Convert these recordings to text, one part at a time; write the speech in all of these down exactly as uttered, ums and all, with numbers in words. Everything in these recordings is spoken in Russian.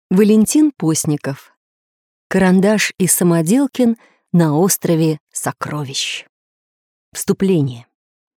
Валентин Постников. Карандаш и Самоделкин на острове Сокровищ. Вступление.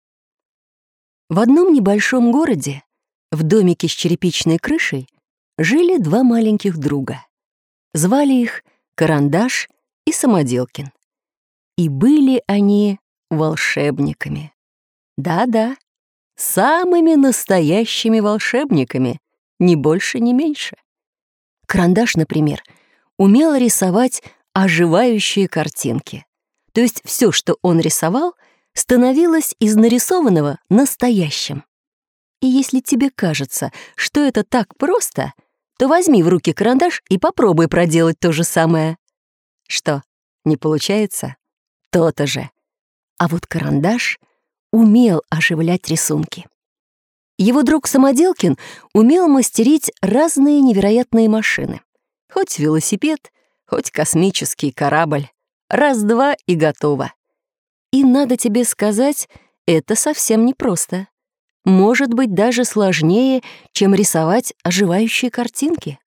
В одном небольшом городе, в домике с черепичной крышей, жили два маленьких друга. Звали их Карандаш и Самоделкин. И были они волшебниками. Да-да, самыми настоящими волшебниками, ни больше, ни меньше. Карандаш, например, умел рисовать оживающие картинки. То есть все, что он рисовал, становилось из нарисованного настоящим. И если тебе кажется, что это так просто, то возьми в руки карандаш и попробуй проделать то же самое. Что, не получается? То-то же. А вот карандаш умел оживлять рисунки. Его друг Самоделкин умел мастерить разные невероятные машины. Хоть велосипед, хоть космический корабль. Раз-два и готово. И надо тебе сказать, это совсем непросто. Может быть, даже сложнее, чем рисовать оживающие картинки.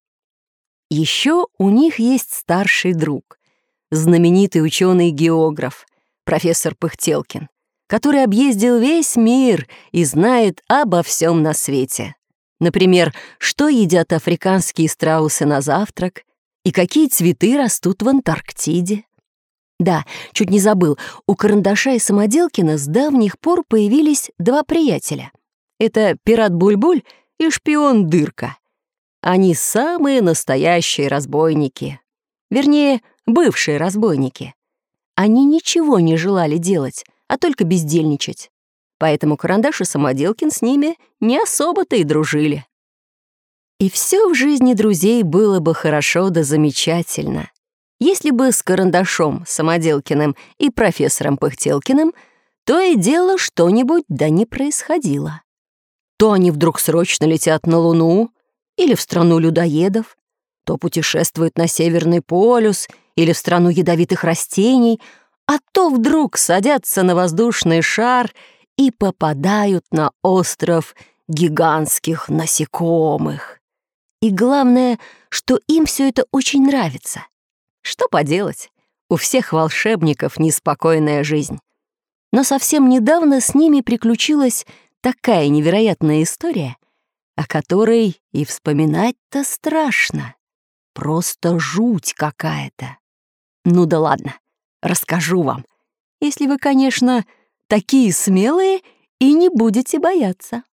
Еще у них есть старший друг, знаменитый ученый-географ, профессор Пыхтелкин, который объездил весь мир и знает обо всем на свете. Например, что едят африканские страусы на завтрак и какие цветы растут в Антарктиде. Да, чуть не забыл, у Карандаша и Самоделкина с давних пор появились два приятеля. Это пират Буль-Буль и шпион Дырка. Они самые настоящие разбойники. Вернее, бывшие разбойники. Они ничего не желали делать, а только бездельничать. Поэтому Карандаш и Самоделкин с ними не особо-то и дружили. И все в жизни друзей было бы хорошо да замечательно, если бы с Карандашом, Самоделкиным и профессором Пыхтелкиным то и дело что-нибудь да не происходило. То они вдруг срочно летят на Луну или в страну людоедов, то путешествуют на Северный полюс или в страну ядовитых растений, а то вдруг садятся на воздушный шар и попадают на остров гигантских насекомых. И главное, что им все это очень нравится. Что поделать, у всех волшебников неспокойная жизнь. Но совсем недавно с ними приключилась такая невероятная история, о которой и вспоминать-то страшно. Просто жуть какая-то. Ну да ладно, расскажу вам, если вы, конечно, такие смелые и не будете бояться.